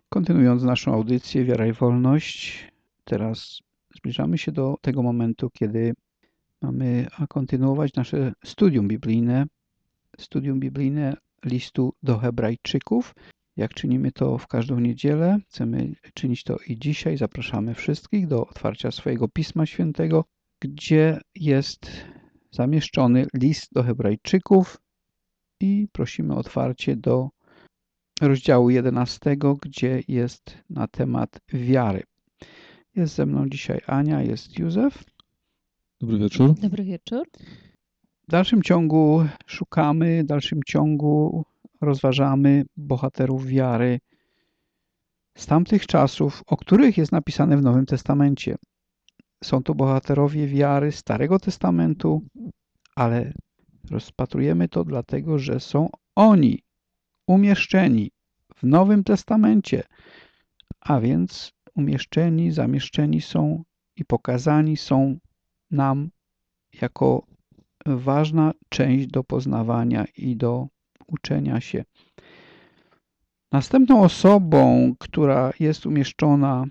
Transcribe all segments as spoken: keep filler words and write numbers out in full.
Kontynuując naszą audycję Wiara i Wolność, teraz zbliżamy się do tego momentu, kiedy mamy kontynuować nasze studium biblijne, studium biblijne listu do Hebrajczyków. Jak czynimy to w każdą niedzielę, chcemy czynić to i dzisiaj. Zapraszamy wszystkich do otwarcia swojego Pisma Świętego, gdzie jest zamieszczony list do Hebrajczyków i prosimy o otwarcie do rozdziału jedenastego, gdzie jest na temat wiary. Jest ze mną dzisiaj Ania, jest Józef. Dobry wieczór. Dobry wieczór. W dalszym ciągu szukamy, w dalszym ciągu rozważamy bohaterów wiary z tamtych czasów, o których jest napisane w Nowym Testamencie. Są to bohaterowie wiary Starego Testamentu, ale rozpatrujemy to dlatego, że są oni umieszczeni w Nowym Testamencie, a więc umieszczeni, zamieszczeni są i pokazani są nam jako ważna część do poznawania i do uczenia się. Następną osobą, która jest umieszczona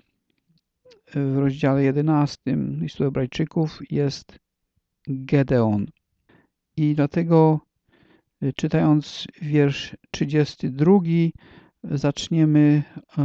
w rozdziale jedenastym listu Hebrajczyków, jest Gedeon. I dlatego, czytając wiersz trzydziesty drugi, zaczniemy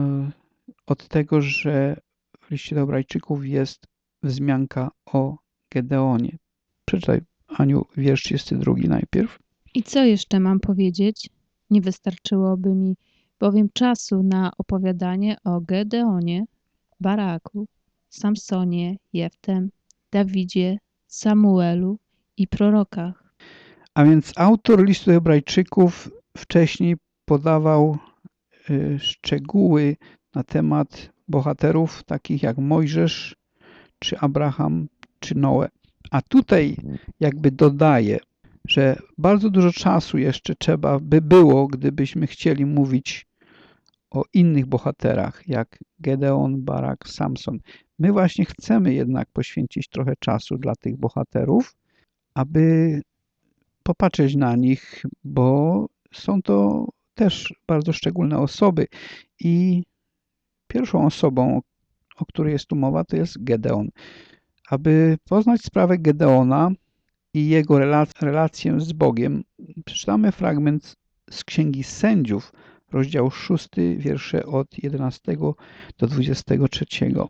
od tego, że w liście do Hebrajczyków jest wzmianka o Gedeonie. Przeczytaj, Aniu, wiersz trzydziesty drugi najpierw. I co jeszcze mam powiedzieć? Nie wystarczyłoby mi bowiem czasu na opowiadanie o Gedeonie, Baraku, Samsonie, Jeftem, Dawidzie, Samuelu i prorokach. A więc autor listu Hebrajczyków wcześniej podawał y, szczegóły na temat bohaterów takich jak Mojżesz, czy Abraham, czy Noe. A tutaj jakby dodaje, że bardzo dużo czasu jeszcze trzeba by było, gdybyśmy chcieli mówić o innych bohaterach, jak Gedeon, Barak, Samson. My właśnie chcemy jednak poświęcić trochę czasu dla tych bohaterów, aby popatrzeć na nich, bo są to też bardzo szczególne osoby. I pierwszą osobą, o której jest tu mowa, to jest Gedeon. Aby poznać sprawę Gedeona i jego relację z Bogiem, przeczytamy fragment z Księgi Sędziów, rozdział szósty, wiersze od jedenastego do dwudziestego trzeciego.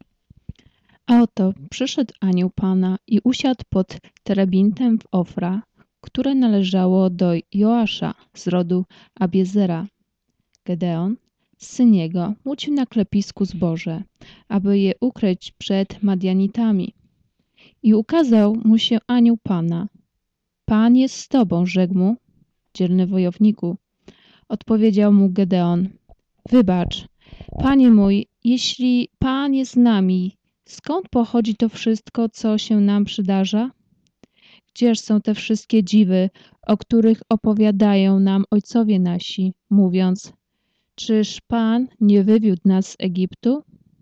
A oto przyszedł anioł Pana i usiadł pod terebintem w Ofra, które należało do Joasza z rodu Abiezera. Gedeon, syn jego, mucił na klepisku zboże, aby je ukryć przed Madianitami. I ukazał mu się anioł Pana. Pan jest z tobą, rzekł mu, dzielny wojowniku. Odpowiedział mu Gedeon. Wybacz, panie mój, jeśli Pan jest z nami, skąd pochodzi to wszystko, co się nam przydarza? Gdzież są te wszystkie dziwy, o których opowiadają nam ojcowie nasi, mówiąc, czyż Pan nie wywiódł nas z Egiptu?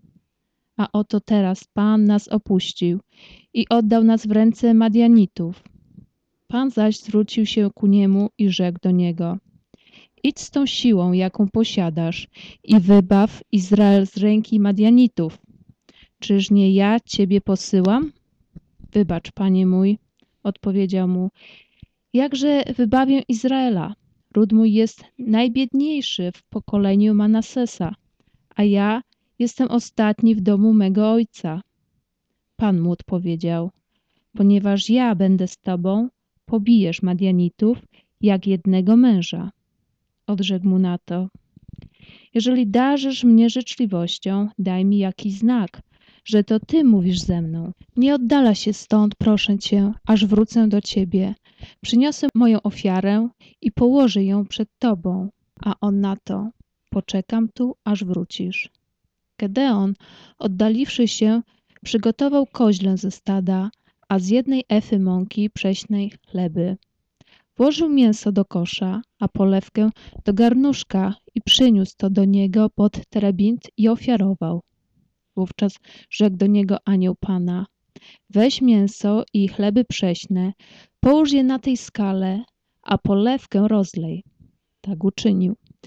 A oto teraz Pan nas opuścił i oddał nas w ręce Madianitów. Pan zaś zwrócił się ku niemu i rzekł do niego, idź z tą siłą, jaką posiadasz i wybaw Izrael z ręki Madianitów. Czyż nie ja ciebie posyłam? Wybacz, panie mój, odpowiedział mu, jakże wybawię Izraela? Ród mój jest najbiedniejszy w pokoleniu Manasesa, a ja jestem ostatni w domu mego ojca. Pan mu odpowiedział, ponieważ ja będę z tobą, pobijesz Madianitów jak jednego męża. Odrzekł mu na to, jeżeli darzysz mnie życzliwością, daj mi jakiś znak, że to ty mówisz ze mną. Nie oddala się stąd, proszę cię, aż wrócę do ciebie. Przyniosę moją ofiarę i położę ją przed tobą. A on na to, poczekam tu, aż wrócisz. Gedeon, oddaliwszy się, przygotował koźlę ze stada, a z jednej efy mąki prześnej chleby. Włożył mięso do kosza, a polewkę do garnuszka i przyniósł to do niego pod terebint i ofiarował. Wówczas rzekł do niego anioł Pana, weź mięso i chleby prześne, połóż je na tej skale, a polewkę rozlej. Tak uczynił.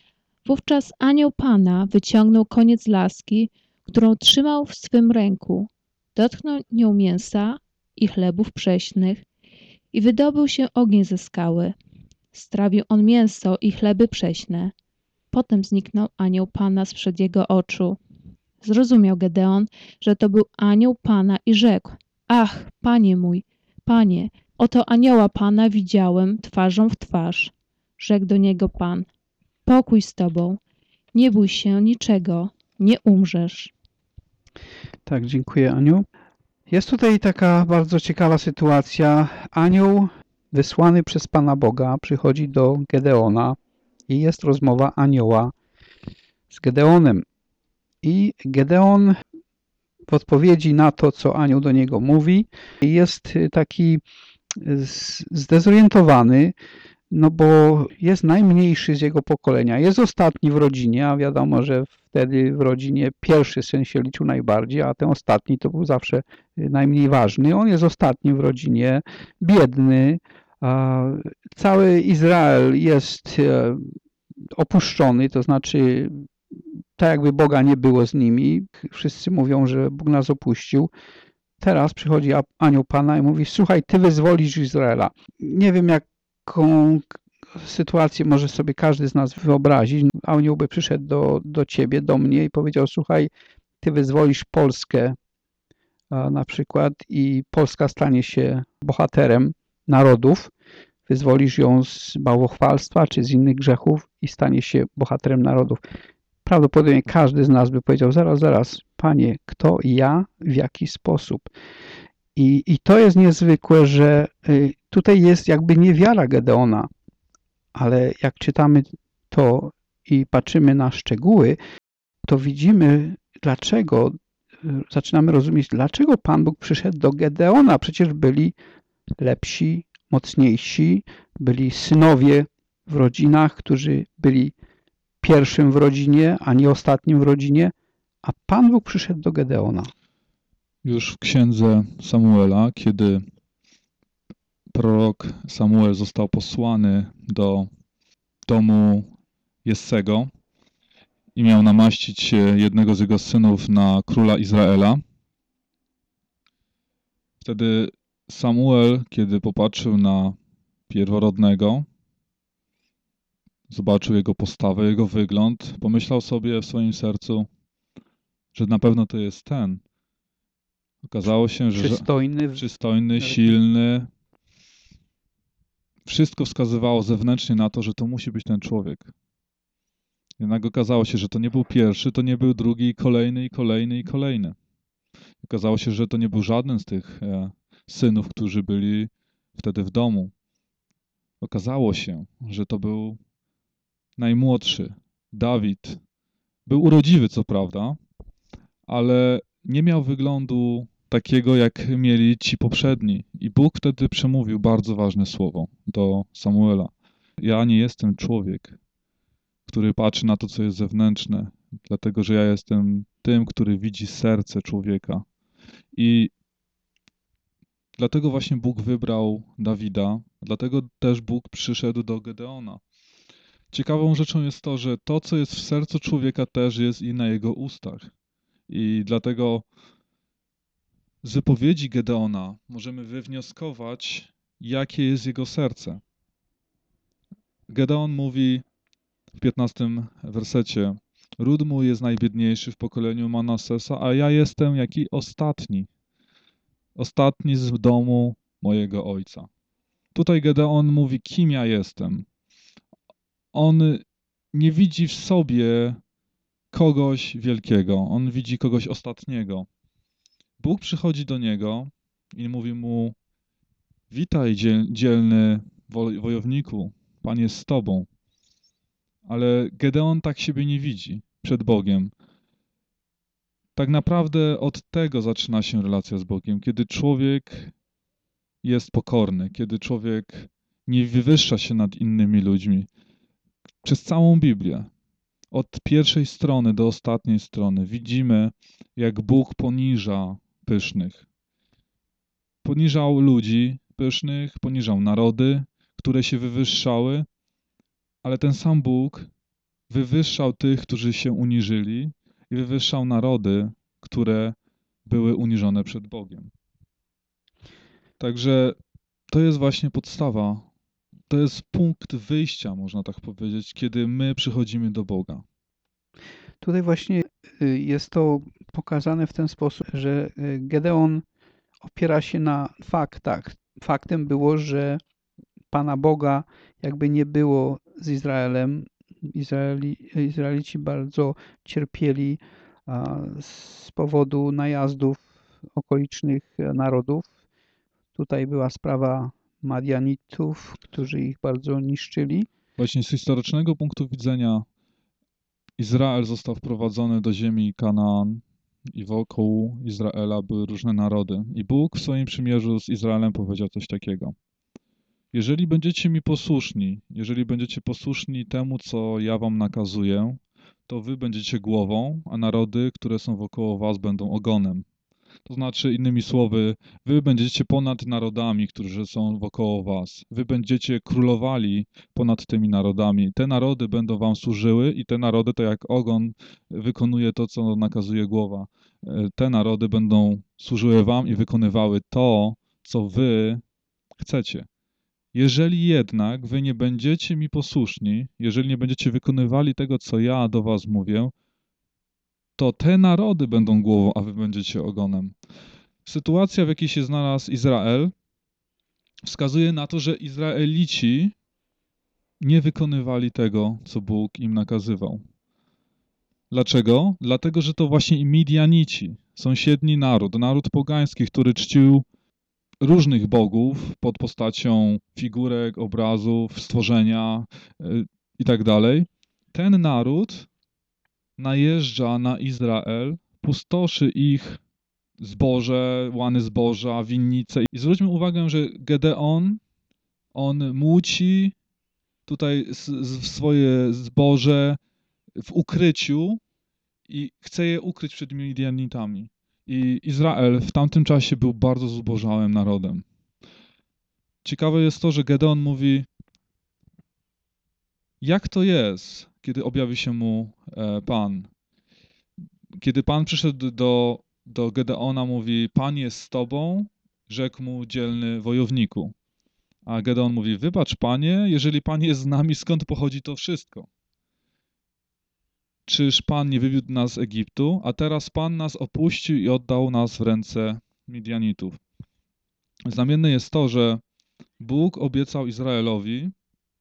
Wówczas anioł Pana wyciągnął koniec laski, którą trzymał w swym ręku, dotknął nią mięsa i chlebów prześnych i wydobył się ogień ze skały. Strawił on mięso i chleby prześne. Potem zniknął anioł Pana sprzed jego oczu. Zrozumiał Gedeon, że to był anioł Pana i rzekł: Ach, Panie mój, Panie, oto anioła Pana widziałem twarzą w twarz. Rzekł do niego Pan: Pokój z tobą, nie bój się niczego, nie umrzesz. Tak, dziękuję, Aniu. Jest tutaj taka bardzo ciekawa sytuacja. Anioł wysłany przez Pana Boga przychodzi do Gedeona i jest rozmowa anioła z Gedeonem. I Gedeon w odpowiedzi na to, co anioł do niego mówi, jest taki zdezorientowany, no bo jest najmniejszy z jego pokolenia. Jest ostatni w rodzinie, a wiadomo, że wtedy w rodzinie pierwszy syn się liczył najbardziej, a ten ostatni to był zawsze najmniej ważny. On jest ostatni w rodzinie, biedny. Cały Izrael jest opuszczony, to znaczy tak jakby Boga nie było z nimi. Wszyscy mówią, że Bóg nas opuścił. Teraz przychodzi anioł Pana i mówi: słuchaj, ty wyzwolisz Izraela. Nie wiem, jaką sytuację może sobie każdy z nas wyobrazić. Anioł by przyszedł do, do ciebie, do mnie i powiedział: słuchaj, ty wyzwolisz Polskę na przykład i Polska stanie się bohaterem narodów. Wyzwolisz ją z bałwochwalstwa czy z innych grzechów i stanie się bohaterem narodów. Prawdopodobnie każdy z nas by powiedział: zaraz, zaraz, Panie, kto i ja, w jaki sposób? I, I to jest niezwykłe, że tutaj jest jakby niewiara Gedeona, ale jak czytamy to i patrzymy na szczegóły, to widzimy, dlaczego, zaczynamy rozumieć, dlaczego Pan Bóg przyszedł do Gedeona. Przecież byli lepsi, mocniejsi, byli synowie w rodzinach, którzy byli pierwszym w rodzinie, a nie ostatnim w rodzinie, a Pan Bóg przyszedł do Gedeona. Już w księdze Samuela, kiedy prorok Samuel został posłany do domu Jessego i miał namaścić jednego z jego synów na króla Izraela, wtedy Samuel, kiedy popatrzył na pierworodnego, zobaczył jego postawę, jego wygląd, pomyślał sobie w swoim sercu, że na pewno to jest ten. Okazało się, że Przystojny, przystojny, silny. Wszystko wskazywało zewnętrznie na to, że to musi być ten człowiek. Jednak okazało się, że to nie był pierwszy, to nie był drugi, kolejny, i kolejny, i kolejny. Okazało się, że to nie był żaden z tych e, synów, którzy byli wtedy w domu. Okazało się, że to był najmłodszy, Dawid. Był urodziwy, co prawda, ale nie miał wyglądu takiego, jak mieli ci poprzedni. I Bóg wtedy przemówił bardzo ważne słowo do Samuela. Ja nie jestem człowiek, który patrzy na to, co jest zewnętrzne, dlatego że ja jestem tym, który widzi serce człowieka. I dlatego właśnie Bóg wybrał Dawida, dlatego też Bóg przyszedł do Gedeona. Ciekawą rzeczą jest to, że to, co jest w sercu człowieka, też jest i na jego ustach. I dlatego z wypowiedzi Gedeona możemy wywnioskować, jakie jest jego serce. Gedeon mówi w piętnastym wersecie: ród mój jest najbiedniejszy w pokoleniu Manassesa, a ja jestem jaki ostatni. Ostatni z domu mojego ojca. Tutaj Gedeon mówi, kim ja jestem. On nie widzi w sobie kogoś wielkiego. On widzi kogoś ostatniego. Bóg przychodzi do niego i mówi mu: witaj, dzielny wojowniku, Pan jest z tobą. Ale Gedeon tak siebie nie widzi przed Bogiem. Tak naprawdę od tego zaczyna się relacja z Bogiem, kiedy człowiek jest pokorny, kiedy człowiek nie wywyższa się nad innymi ludźmi. Przez całą Biblię, od pierwszej strony do ostatniej strony, widzimy, jak Bóg poniża pysznych. Poniżał ludzi pysznych, poniżał narody, które się wywyższały, ale ten sam Bóg wywyższał tych, którzy się uniżyli i wywyższał narody, które były uniżone przed Bogiem. Także to jest właśnie podstawa, to jest punkt wyjścia, można tak powiedzieć, kiedy my przychodzimy do Boga. Tutaj właśnie y, jest to pokazane w ten sposób, że y, Gedeon opiera się na faktach. Faktem było, że Pana Boga jakby nie było z Izraelem. Izraeli, Izraelici bardzo cierpieli a, z powodu najazdów okolicznych narodów. Tutaj była sprawa Madianitów, którzy ich bardzo niszczyli. Właśnie z historycznego punktu widzenia Izrael został wprowadzony do ziemi Kanaan i wokół Izraela były różne narody. I Bóg w swoim przymierzu z Izraelem powiedział coś takiego. Jeżeli będziecie mi posłuszni, jeżeli będziecie posłuszni temu, co ja wam nakazuję, to wy będziecie głową, a narody, które są wokoło was, będą ogonem. To znaczy, innymi słowy, wy będziecie ponad narodami, którzy są wokoło was. Wy będziecie królowali ponad tymi narodami. Te narody będą wam służyły i te narody, to jak ogon wykonuje to, co nakazuje głowa. Te narody będą służyły wam i wykonywały to, co wy chcecie. Jeżeli jednak wy nie będziecie mi posłuszni, jeżeli nie będziecie wykonywali tego, co ja do was mówię, to te narody będą głową, a wy będziecie ogonem. Sytuacja, w jakiej się znalazł Izrael, wskazuje na to, że Izraelici nie wykonywali tego, co Bóg im nakazywał. Dlaczego? Dlatego, że to właśnie Midianici, sąsiedni naród, naród pogański, który czcił różnych bogów pod postacią figurek, obrazów, stworzenia yy, i tak dalej. Ten naród najeżdża na Izrael, pustoszy ich zboże, łany zboża, winnice. I zwróćmy uwagę, że Gedeon, on muci tutaj swoje zboże w ukryciu i chce je ukryć przed Midianitami. I Izrael w tamtym czasie był bardzo zubożałym narodem. Ciekawe jest to, że Gedeon mówi, jak to jest, kiedy objawi się mu Pan. Kiedy Pan przyszedł do, do Gedeona, mówi, Pan jest z tobą, rzekł mu dzielny wojowniku. A Gedeon mówi, wybacz Panie, jeżeli Pan jest z nami, skąd pochodzi to wszystko? Czyż Pan nie wywiódł nas z Egiptu, a teraz Pan nas opuścił i oddał nas w ręce Midianitów. Znamienne jest to, że Bóg obiecał Izraelowi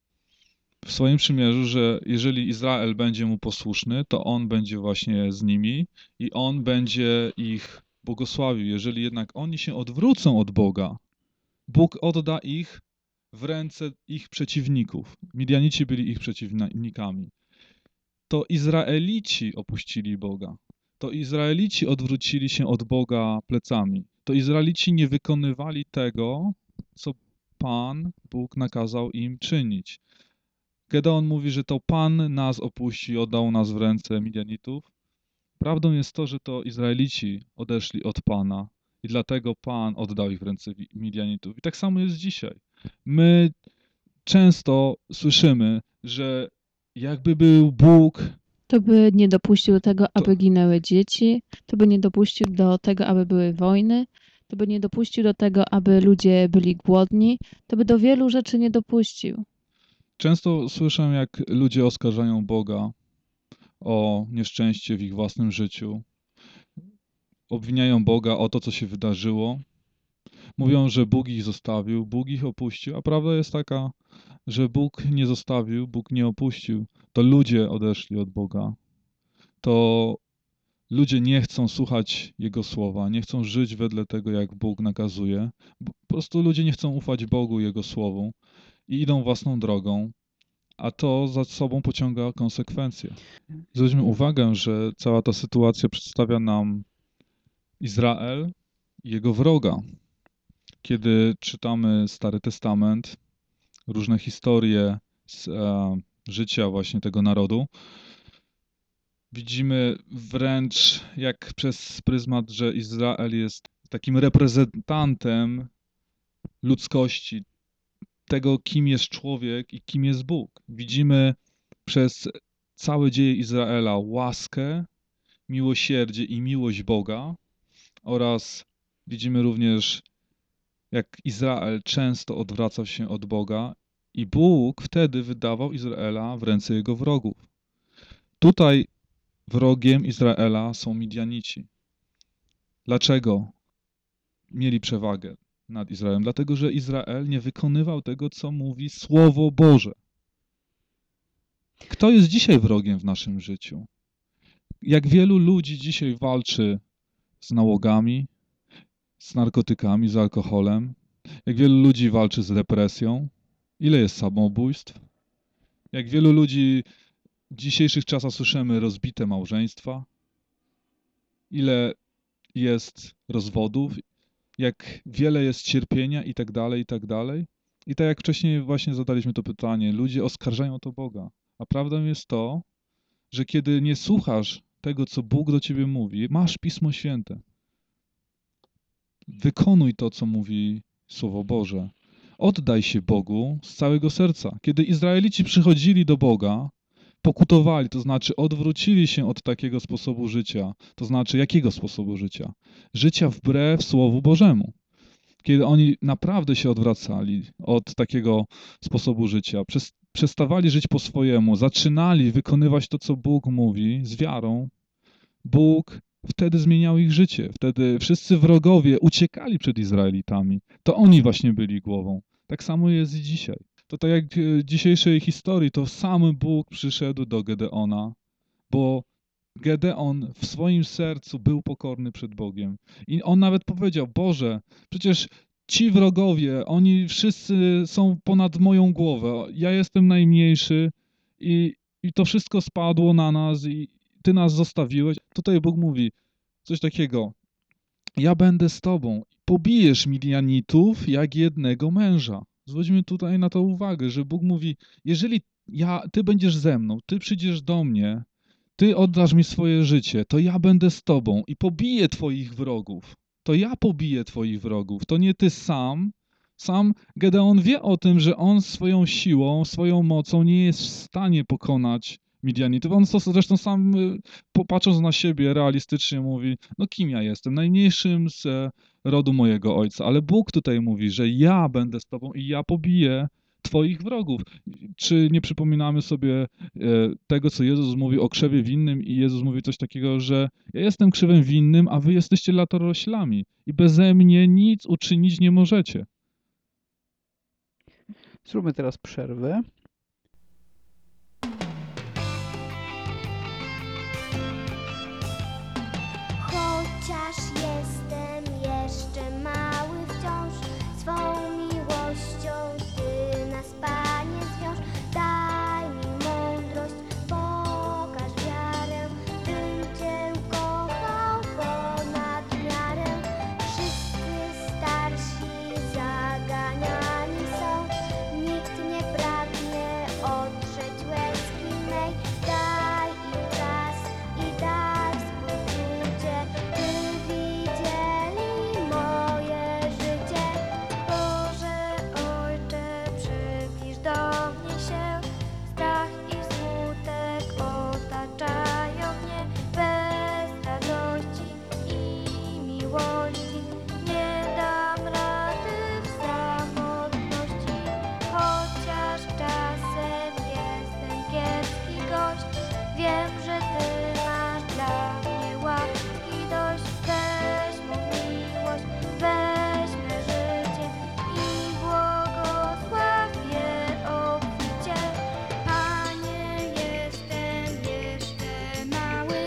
w swoim przymierzu, że jeżeli Izrael będzie mu posłuszny, to on będzie właśnie z nimi i on będzie ich błogosławił. Jeżeli jednak oni się odwrócą od Boga, Bóg odda ich w ręce ich przeciwników. Midianici byli ich przeciwnikami. To Izraelici opuścili Boga. To Izraelici odwrócili się od Boga plecami. To Izraelici nie wykonywali tego, co Pan, Bóg nakazał im czynić. Gedeon mówi, że to Pan nas opuścił i oddał nas w ręce Midianitów. Prawdą jest to, że to Izraelici odeszli od Pana i dlatego Pan oddał ich w ręce Midianitów. I tak samo jest dzisiaj. My często słyszymy, że jakby był Bóg, To by nie dopuścił do tego, aby ginęły dzieci, to by nie dopuścił do tego, aby były wojny, to by nie dopuścił do tego, aby ludzie byli głodni, to by do wielu rzeczy nie dopuścił. Często słyszę, jak ludzie oskarżają Boga o nieszczęście w ich własnym życiu. Obwiniają Boga o to, co się wydarzyło. Mówią, że Bóg ich zostawił, Bóg ich opuścił, a prawda jest taka, że Bóg nie zostawił, Bóg nie opuścił. To ludzie odeszli od Boga. To ludzie nie chcą słuchać Jego słowa, nie chcą żyć wedle tego, jak Bóg nakazuje. Po prostu ludzie nie chcą ufać Bogu, Jego słowu i idą własną drogą, a to za sobą pociąga konsekwencje. Zwróćmy uwagę, że cała ta sytuacja przedstawia nam Izrael i jego wroga. Kiedy czytamy Stary Testament, różne historie z e, życia właśnie tego narodu, widzimy wręcz jak przez pryzmat, że Izrael jest takim reprezentantem ludzkości, tego, kim jest człowiek i kim jest Bóg. Widzimy przez całe dzieje Izraela łaskę, miłosierdzie i miłość Boga oraz widzimy również, jak Izrael często odwracał się od Boga i Bóg wtedy wydawał Izraela w ręce jego wrogów. Tutaj wrogiem Izraela są Midianici. Dlaczego mieli przewagę nad Izraelem? Dlatego, że Izrael nie wykonywał tego, co mówi Słowo Boże. Kto jest dzisiaj wrogiem w naszym życiu? Jak wielu ludzi dzisiaj walczy z nałogami, z narkotykami, z alkoholem? Jak wielu ludzi walczy z depresją? Ile jest samobójstw? Jak wielu ludzi w dzisiejszych czasach słyszymy rozbite małżeństwa? Ile jest rozwodów? Jak wiele jest cierpienia i tak dalej, i tak dalej? I tak jak wcześniej właśnie zadaliśmy to pytanie, ludzie oskarżają to Boga. A prawdą jest to, że kiedy nie słuchasz tego, co Bóg do ciebie mówi, masz Pismo Święte. Wykonuj to, co mówi Słowo Boże. Oddaj się Bogu z całego serca. Kiedy Izraelici przychodzili do Boga, pokutowali, to znaczy odwrócili się od takiego sposobu życia. To znaczy jakiego sposobu życia? Życia wbrew Słowu Bożemu. Kiedy oni naprawdę się odwracali od takiego sposobu życia, przestawali żyć po swojemu, zaczynali wykonywać to, co Bóg mówi z wiarą, Bóg wtedy zmieniał ich życie. Wtedy wszyscy wrogowie uciekali przed Izraelitami. To oni właśnie byli głową. Tak samo jest i dzisiaj. To tak jak w dzisiejszej historii, to sam Bóg przyszedł do Gedeona, bo Gedeon w swoim sercu był pokorny przed Bogiem. I on nawet powiedział, Boże, przecież ci wrogowie, oni wszyscy są ponad moją głowę. Ja jestem najmniejszy i, i to wszystko spadło na nas i Ty nas zostawiłeś. Tutaj Bóg mówi coś takiego, ja będę z Tobą. Pobijesz Midianitów jak jednego męża. Zwróćmy tutaj na to uwagę, że Bóg mówi, jeżeli ja, Ty będziesz ze mną, Ty przyjdziesz do mnie, Ty oddasz mi swoje życie, to ja będę z Tobą i pobiję Twoich wrogów. To ja pobiję Twoich wrogów, to nie Ty sam. Sam Gedeon wie o tym, że on swoją siłą, swoją mocą nie jest w stanie pokonać Midianitów. On to zresztą sam, popatrząc na siebie, realistycznie mówi, no kim ja jestem? Najmniejszym z rodu mojego ojca. Ale Bóg tutaj mówi, że ja będę z Tobą i ja pobiję Twoich wrogów. Czy nie przypominamy sobie tego, co Jezus mówi o krzewie winnym i Jezus mówi coś takiego, że ja jestem krzewem winnym, a wy jesteście latoroślami i beze mnie nic uczynić nie możecie. Zróbmy teraz przerwę. Chociaż jestem jeszcze mały wciąż, swą miłością Ty nas, Panie, zwiąż. Daj mi mądrość, pokaż wiarę, bym Cię kochał ponad miarę. Wszyscy starsi zaganiani są, nikt nie pragnie otrzeć łezki mej. Daj im czas i daj współczucie, by widzieli moje życie. Boże Ojcze, przybliż do mnie się, strach i smutek otaczają mnie. Bez radości i miłości nie dam rady w samotności. Chociaż czasem jestem kiepski gość, wiem, że Ty masz dla mnie łaski dość. Weź mą miłość, weź me życie i błogosław je obficie. Panie, jestem jeszcze mały,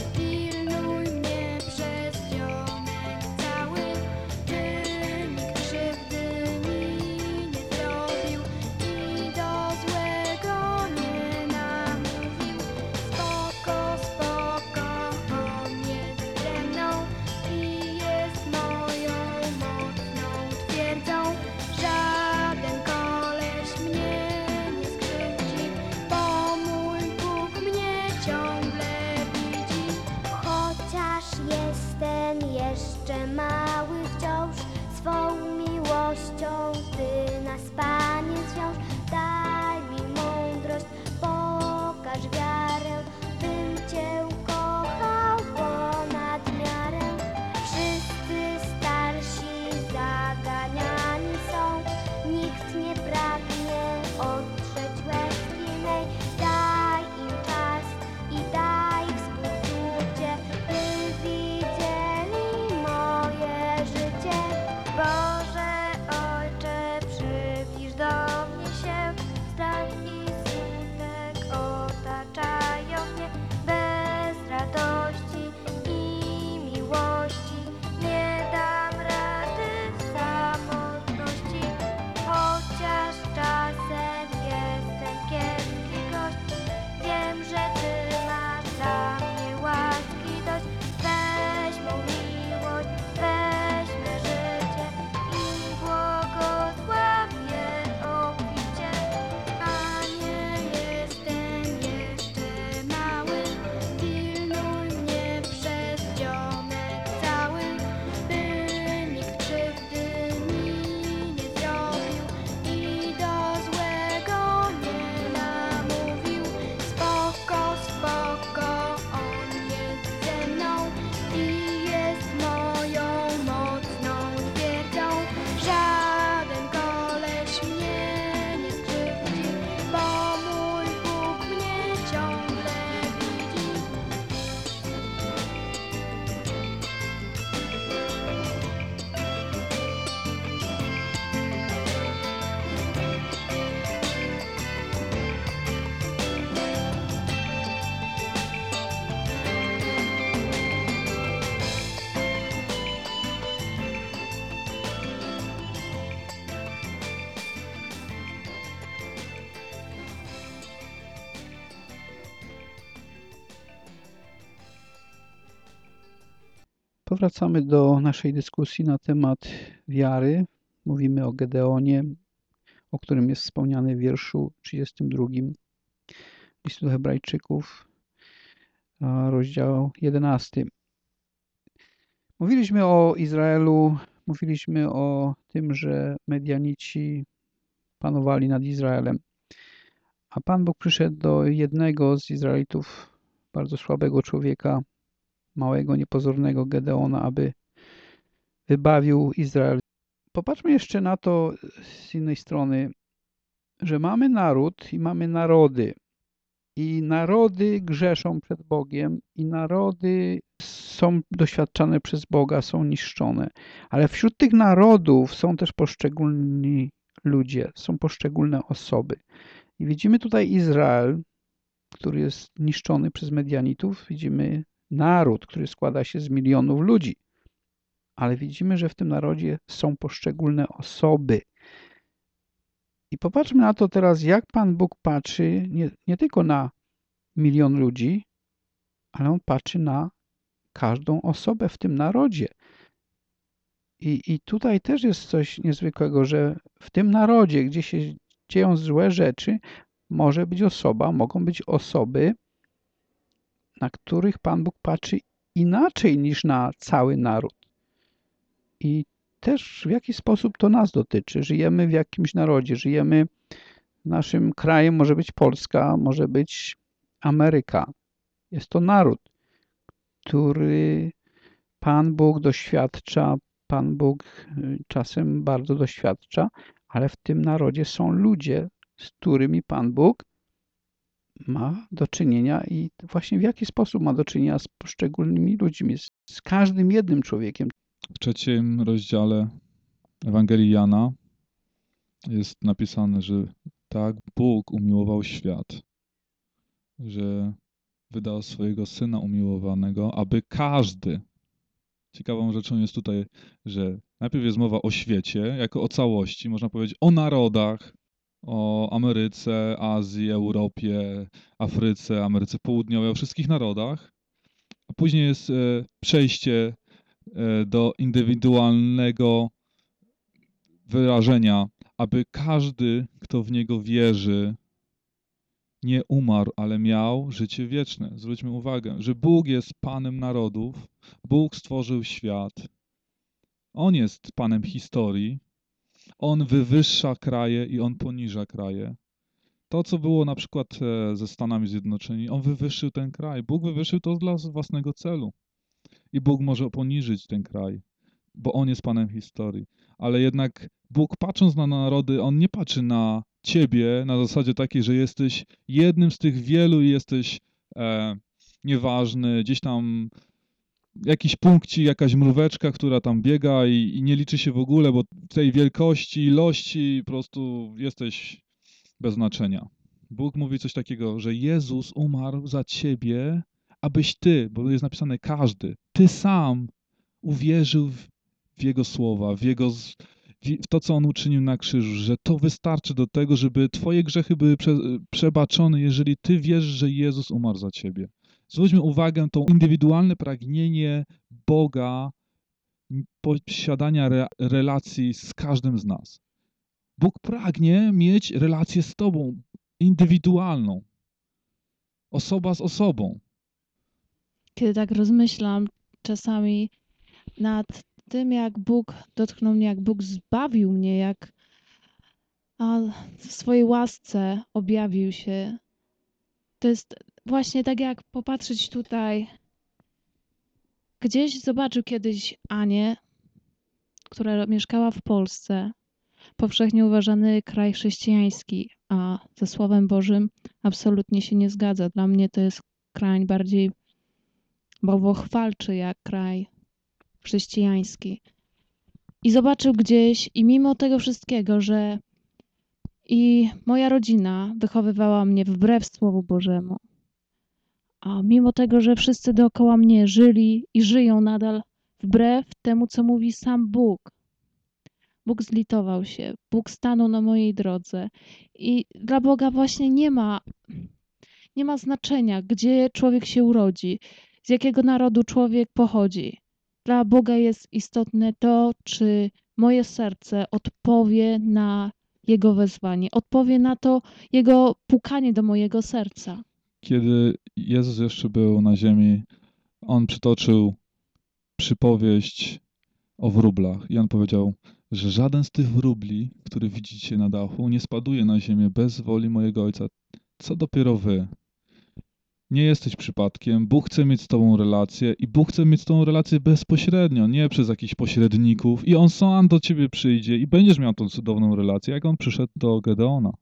pilnuj mnie przez dzionek cały. By nikt krzywdy mi nie zrobił i do złego nie namówił. Spoko, spoko, On jest ze mną i jest moją mocną twierdzą. Żaden koleś mnie nie skrzywdzi, bo mój Bóg mnie ciągle widzi. Chociaż jestem jeszcze mały wciąż, swą miłością Ty nas, Panie, zwiąż. Daj mi mądrość, pokaż okaż wiarę, bym Cię kochał ponad miarę. Wszyscy starsi zaganiani są, nikt nie pragnie otrzeć łezki mej. Daj im czas i daj współczucie, by widzieli moje życie. Boże Ojcze, przybliż do mnie się, strach i smutek otaczają mnie. Bez radości i miłości nie dam rady w samotności. Chociaż czasem jestem kiepski gość, wiem, że Ty masz dla mnie łaski dość. Weź mą miłość, weź me życie i błogosław je obficie. Panie, jestem jeszcze mały, pilnuj mnie przez dzionek cały, by nikt krzywdy mi nie zrobił i do złego nie namówił. Spoko, spoko, on jest ze mną i jest moją mocną twierdzą. Żaden koleś mnie nie skrzywdzi, bo mój Bóg mnie ciągle widzi. Powracamy do naszej dyskusji na temat wiary. Mówimy o Gedeonie, o którym jest wspomniane w wierszu trzydziestym drugim listu do Hebrajczyków, a rozdział jedenasty. Mówiliśmy o Izraelu, mówiliśmy o tym, że Medianici panowali nad Izraelem, a Pan Bóg przyszedł do jednego z Izraelitów, bardzo słabego człowieka, małego, niepozornego Gedeona, aby wybawił Izrael. Popatrzmy jeszcze na to z innej strony, że mamy naród i mamy narody. I narody grzeszą przed Bogiem i narody są doświadczane przez Boga, są niszczone. Ale wśród tych narodów są też poszczególni ludzie, są poszczególne osoby. I widzimy tutaj Izrael, który jest niszczony przez Medianitów. Widzimy naród, który składa się z milionów ludzi. Ale widzimy, że w tym narodzie są poszczególne osoby. I popatrzmy na to teraz, jak Pan Bóg patrzy nie, nie tylko na milion ludzi, ale On patrzy na każdą osobę w tym narodzie. I, I tutaj też jest coś niezwykłego, że w tym narodzie, gdzie się dzieją złe rzeczy, może być osoba, mogą być osoby, na których Pan Bóg patrzy inaczej niż na cały naród. I też w jaki sposób to nas dotyczy. Żyjemy w jakimś narodzie, żyjemy, naszym krajem może być Polska, może być Ameryka. Jest to naród, który Pan Bóg doświadcza, Pan Bóg czasem bardzo doświadcza, ale w tym narodzie są ludzie, z którymi Pan Bóg ma do czynienia i właśnie w jaki sposób ma do czynienia z poszczególnymi ludźmi, z, z każdym jednym człowiekiem. W trzecim rozdziale Ewangelii Jana jest napisane, że tak Bóg umiłował świat, że wydał swojego Syna umiłowanego, aby każdy. Ciekawą rzeczą jest tutaj, że najpierw jest mowa o świecie, jako o całości, można powiedzieć o narodach, o Ameryce, Azji, Europie, Afryce, Ameryce Południowej, o wszystkich narodach, a później jest e, przejście e, do indywidualnego wyrażenia, aby każdy, kto w Niego wierzy, nie umarł, ale miał życie wieczne. Zwróćmy uwagę, że Bóg jest Panem narodów, Bóg stworzył świat, On jest Panem historii, On wywyższa kraje i On poniża kraje. To, co było na przykład e, ze Stanami Zjednoczonymi, on wywyższył ten kraj. Bóg wywyższył to dla własnego celu. I Bóg może poniżyć ten kraj, bo On jest Panem historii. Ale jednak Bóg, patrząc na narody, On nie patrzy na ciebie na zasadzie takiej, że jesteś jednym z tych wielu i jesteś e, nieważny, gdzieś tam jakiś punkcik, jakaś mróweczka, która tam biega i, i nie liczy się w ogóle, bo tej wielkości, ilości po prostu jesteś bez znaczenia. Bóg mówi coś takiego, że Jezus umarł za ciebie, abyś ty, bo jest napisane każdy, ty sam uwierzył w, w Jego słowa, w, jego, w to, co On uczynił na krzyżu, że to wystarczy do tego, żeby twoje grzechy były prze, przebaczone, jeżeli ty wierzysz, że Jezus umarł za ciebie. Zwróćmy uwagę, to indywidualne pragnienie Boga posiadania re, relacji z każdym z nas. Bóg pragnie mieć relację z tobą, indywidualną. Osoba z osobą. Kiedy tak rozmyślam czasami nad tym, jak Bóg dotknął mnie, jak Bóg zbawił mnie, jak a, w swojej łasce objawił się, to jest właśnie tak jak popatrzeć tutaj. Gdzieś zobaczył kiedyś Anię, która mieszkała w Polsce, powszechnie uważany kraj chrześcijański, a ze Słowem Bożym absolutnie się nie zgadza. Dla mnie to jest kraj bardziej bałwochwalczy jak kraj chrześcijański. I zobaczył gdzieś, i mimo tego wszystkiego, że i moja rodzina wychowywała mnie wbrew Słowu Bożemu, a mimo tego, że wszyscy dookoła mnie żyli i żyją nadal wbrew temu, co mówi sam Bóg. Bóg zlitował się, Bóg stanął na mojej drodze i dla Boga właśnie nie ma, nie ma znaczenia, gdzie człowiek się urodzi, z jakiego narodu człowiek pochodzi. Dla Boga jest istotne to, czy moje serce odpowie na Jego wezwanie, odpowie na to Jego pukanie do mojego serca. Kiedy Jezus jeszcze był na ziemi, On przytoczył przypowieść o wróblach i On powiedział, że żaden z tych wróbli, który widzicie na dachu, nie spaduje na ziemię bez woli mojego Ojca. Co dopiero wy? Nie jesteś przypadkiem. Bóg chce mieć z tobą relację i Bóg chce mieć z tobą relację bezpośrednio, nie przez jakichś pośredników. I On sam do ciebie przyjdzie i będziesz miał tą cudowną relację, jak On przyszedł do Gedeona.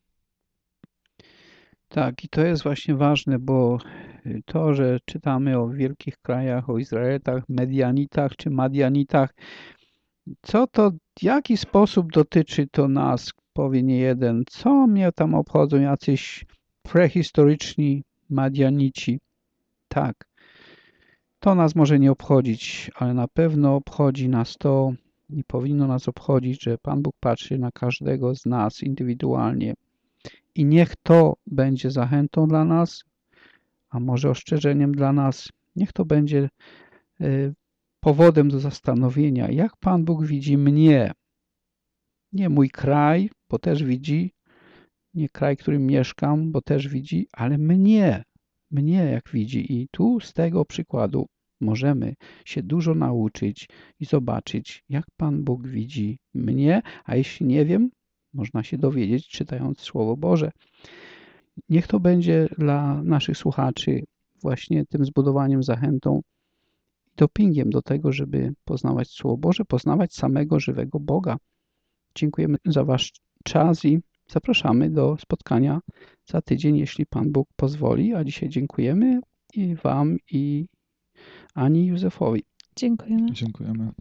Tak, i to jest właśnie ważne, bo to, że czytamy o wielkich krajach, o Izraelitach, Medianitach czy Madianitach, co to, w jaki sposób dotyczy to nas, powie niejeden, co mnie tam obchodzą jacyś prehistoryczni Madianici. Tak, to nas może nie obchodzić, ale na pewno obchodzi nas to i powinno nas obchodzić, że Pan Bóg patrzy na każdego z nas indywidualnie. I niech to będzie zachętą dla nas, a może ostrzeżeniem dla nas. Niech to będzie y, powodem do zastanowienia, jak Pan Bóg widzi mnie. Nie mój kraj, bo też widzi, nie kraj, w którym mieszkam, bo też widzi, ale mnie, mnie jak widzi. I tu z tego przykładu możemy się dużo nauczyć i zobaczyć, jak Pan Bóg widzi mnie, a jeśli nie wiem, można się dowiedzieć, czytając Słowo Boże. Niech to będzie dla naszych słuchaczy właśnie tym zbudowaniem, zachętą i dopingiem do tego, żeby poznawać Słowo Boże, poznawać samego żywego Boga. Dziękujemy za wasz czas i zapraszamy do spotkania za tydzień, jeśli Pan Bóg pozwoli. A dzisiaj dziękujemy i wam, i Ani i Józefowi. Dziękujemy. Dziękujemy.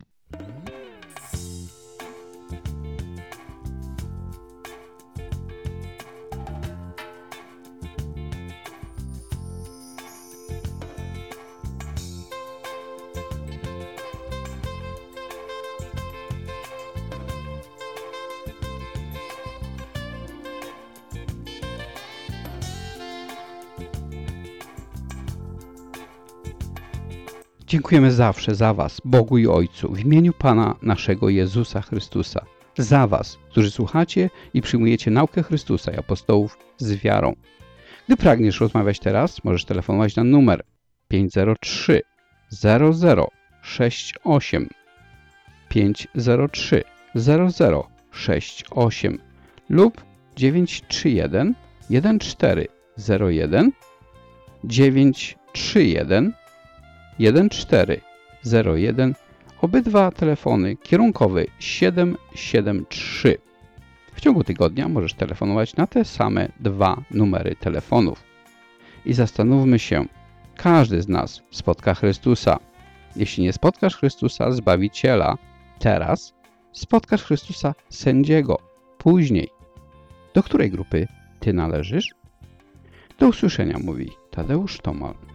Dziękujemy zawsze za was, Bogu i Ojcu, w imieniu Pana naszego Jezusa Chrystusa. Za was, którzy słuchacie i przyjmujecie naukę Chrystusa i apostołów z wiarą. Gdy pragniesz rozmawiać teraz, możesz telefonować na numer pięć zero trzy zero zero sześć osiem pięć zero trzy zero zero sześć osiem lub dziewięć trzy jeden jeden cztery zero jeden dziewięć trzy jeden jeden cztery zero jeden. Obydwa telefony kierunkowy siedem siedem trzy. W ciągu tygodnia możesz telefonować na te same dwa numery telefonów. I zastanówmy się, każdy z nas spotka Chrystusa. Jeśli nie spotkasz Chrystusa, Zbawiciela, teraz spotkasz Chrystusa, Sędziego, później. Do której grupy ty należysz? Do usłyszenia, mówi Tadeusz Tomal.